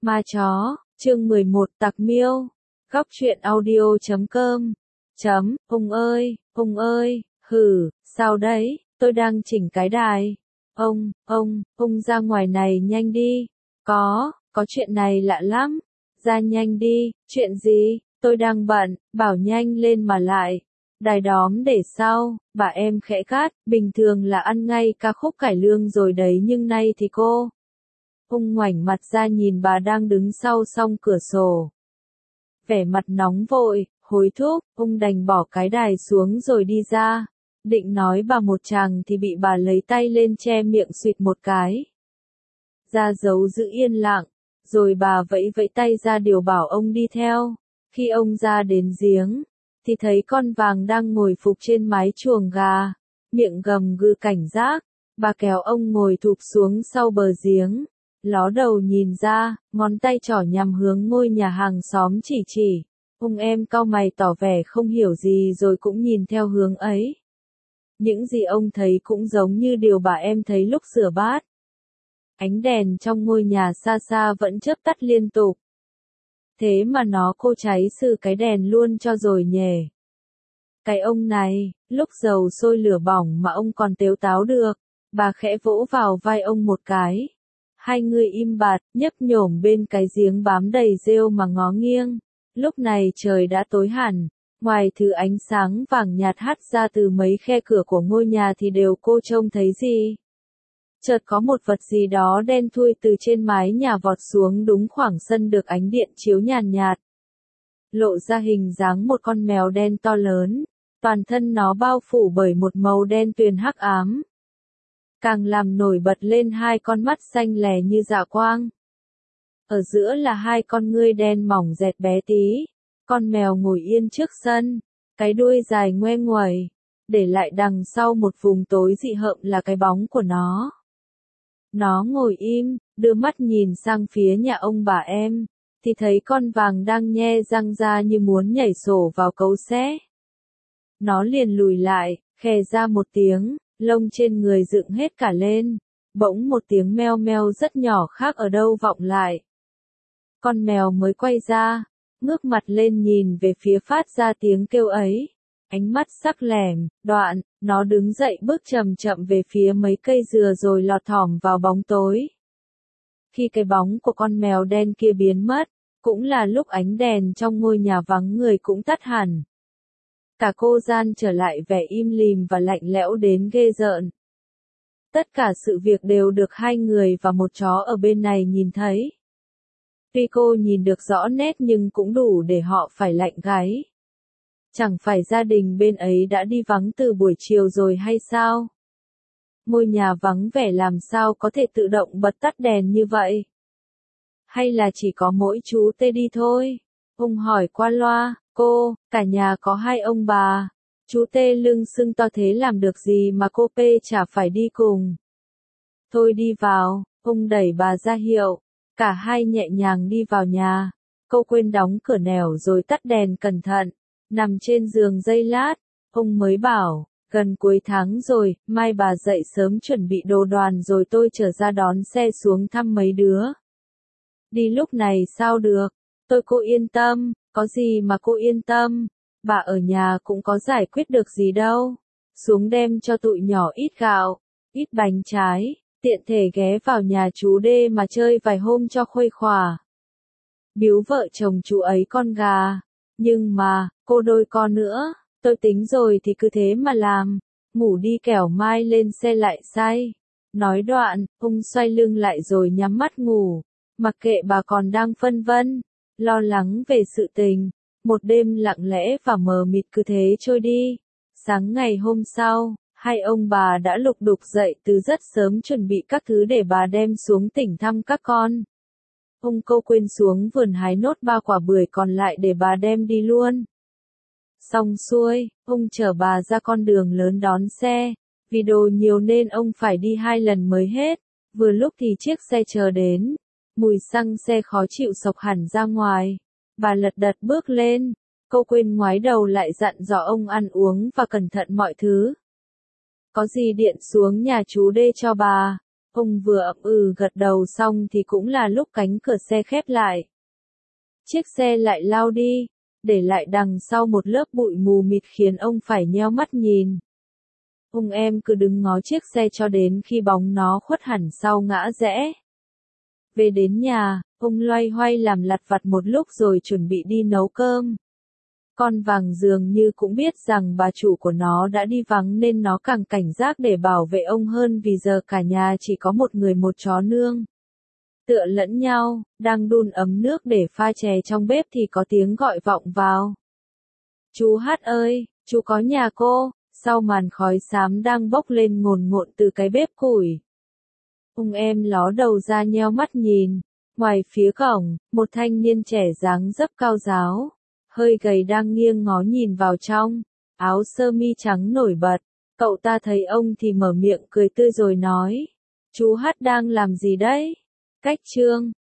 Ma chó, chương 11 Tặc miêu. Góc truyện audio.com. Ông ơi, sao đấy, tôi đang chỉnh cái đài. Ông ra ngoài này nhanh đi. Có chuyện này lạ lắm. Ra nhanh đi, chuyện gì, tôi đang bận, bảo nhanh lên mà lại. Đài đóm để sau, bà em khẽ cát, bình thường là ăn ngay ca khúc cải lương rồi đấy nhưng nay thì cô. Ông ngoảnh mặt ra nhìn bà đang đứng sau song cửa sổ. Vẻ mặt nóng vội, hối thúc, ông đành bỏ cái đài xuống rồi đi ra. Định nói bà một tràng thì bị bà lấy tay lên che miệng suýt một cái. Ra dấu giữ yên lặng, rồi bà vẫy vẫy tay ra điều bảo ông đi theo. Khi ông ra đến giếng, thì thấy con vàng đang ngồi phục trên mái chuồng gà, miệng gầm gừ cảnh giác. Bà kéo ông ngồi thụp xuống sau bờ giếng, ló đầu nhìn ra, ngón tay trỏ nhằm hướng ngôi nhà hàng xóm chỉ. Ông em cau mày tỏ vẻ không hiểu gì rồi cũng nhìn theo hướng ấy. Những gì ông thấy cũng giống như điều bà em thấy lúc rửa bát. Ánh đèn trong ngôi nhà xa xa vẫn chớp tắt liên tục. Thế mà nó cô cháy sự cái đèn luôn cho rồi nhề. Cái ông này, lúc dầu sôi lửa bỏng mà ông còn tếu táo được. Bà khẽ vỗ vào vai ông một cái. Hai người im bặt, nhấp nhổm bên cái giếng bám đầy rêu mà ngó nghiêng. Lúc này trời đã tối hẳn, ngoài thứ ánh sáng vàng nhạt hắt ra từ mấy khe cửa của ngôi nhà thì đều cô trông thấy gì. Chợt có một vật gì đó đen thui từ trên mái nhà vọt xuống đúng khoảng sân được ánh điện chiếu nhàn nhạt. Lộ ra hình dáng một con mèo đen to lớn, toàn thân nó bao phủ bởi một màu đen tuyền hắc ám. Càng làm nổi bật lên hai con mắt xanh lè như dạ quang. Ở giữa là hai con ngươi đen mỏng dẹt bé tí. Con mèo ngồi yên trước sân, cái đuôi dài ngoe nguẩy, để lại đằng sau một vùng tối dị hợm là cái bóng của nó. Nó ngồi im, đưa mắt nhìn sang phía nhà ông bà em, thì thấy con vàng đang nhe răng ra như muốn nhảy sổ vào cấu xé. Nó liền lùi lại, khè ra một tiếng, lông trên người dựng hết cả lên, bỗng một tiếng meo meo rất nhỏ khác ở đâu vọng lại. Con mèo mới quay ra, ngước mặt lên nhìn về phía phát ra tiếng kêu ấy. Ánh mắt sắc lẻm, đoạn, nó đứng dậy bước chậm chậm về phía mấy cây dừa rồi lọt thỏm vào bóng tối. Khi cái bóng của con mèo đen kia biến mất, cũng là lúc ánh đèn trong ngôi nhà vắng người cũng tắt hẳn. Cả cô gian trở lại vẻ im lìm và lạnh lẽo đến ghê rợn. Tất cả sự việc đều được hai người và một chó ở bên này nhìn thấy. Tuy cô nhìn được rõ nét nhưng cũng đủ để họ phải lạnh gáy. Chẳng phải gia đình bên ấy đã đi vắng từ buổi chiều rồi hay sao? Ngôi nhà vắng vẻ làm sao có thể tự động bật tắt đèn như vậy? Hay là chỉ có mỗi chú Tê đi thôi? Ông hỏi qua loa, cả nhà có hai ông bà. Chú Tê lưng sưng to thế làm được gì mà cô P chả phải đi cùng. Thôi đi vào, ông đẩy bà ra hiệu. Cả hai nhẹ nhàng đi vào nhà. Cô quên đóng cửa nẻo rồi tắt đèn cẩn thận. Nằm trên giường giây lát, ông mới bảo, gần cuối tháng rồi, mai bà dậy sớm chuẩn bị đồ đoàn rồi tôi trở ra đón xe xuống thăm mấy đứa. Đi lúc này sao được, cô yên tâm, có gì mà cô yên tâm, bà ở nhà cũng có giải quyết được gì đâu. Xuống đem cho tụi nhỏ ít gạo, ít bánh trái, tiện thể ghé vào nhà chú Đê mà chơi vài hôm cho khuây khỏa. Biếu vợ chồng chú ấy con gà. Nhưng mà, cô đôi con nữa, tôi tính rồi thì cứ thế mà làm, ngủ đi kẻo mai lên xe lại say. Nói đoạn, ông xoay lưng lại rồi nhắm mắt ngủ, mặc kệ bà còn đang phân vân, lo lắng về sự tình. Một đêm lặng lẽ và mờ mịt cứ thế trôi đi. Sáng ngày hôm sau, hai ông bà đã lục đục dậy từ rất sớm chuẩn bị các thứ để bà đem xuống tỉnh thăm các con. Ông quên xuống vườn hái nốt 3 quả bưởi còn lại để bà đem đi luôn. Xong xuôi, ông chở bà ra con đường lớn đón xe. Vì đồ nhiều nên ông phải đi 2 lần mới hết. Vừa lúc thì chiếc xe chờ đến. Mùi xăng xe khó chịu sộc hẳn ra ngoài. Bà lật đật bước lên. Cô quên ngoái đầu lại dặn dò ông ăn uống và cẩn thận mọi thứ. Có gì điện xuống nhà chú Đê cho bà. Ông vừa ậm ừ gật đầu xong thì cũng là lúc cánh cửa xe khép lại. Chiếc xe lại lao đi, để lại đằng sau một lớp bụi mù mịt khiến ông phải nheo mắt nhìn. Ông em cứ đứng ngó chiếc xe cho đến khi bóng nó khuất hẳn sau ngã rẽ. Về đến nhà, ông loay hoay làm lặt vặt một lúc rồi chuẩn bị đi nấu cơm. Con vàng dường như cũng biết rằng bà chủ của nó đã đi vắng nên nó càng cảnh giác để bảo vệ ông hơn vì giờ cả nhà chỉ có một người một chó nương. Tựa lẫn nhau, đang đun ấm nước để pha chè trong bếp thì có tiếng gọi vọng vào. Chú Hát ơi, chú có nhà cô, sau màn khói xám đang bốc lên ngồn ngộn từ cái bếp củi. Ông em ló đầu ra nheo mắt nhìn, ngoài phía cổng, một thanh niên trẻ dáng dấp cao ráo, hơi gầy đang nghiêng ngó nhìn vào trong, áo sơ mi trắng nổi bật. Cậu ta thấy ông thì mở miệng cười tươi rồi nói, chú Hát đang làm gì đấy? Cách chương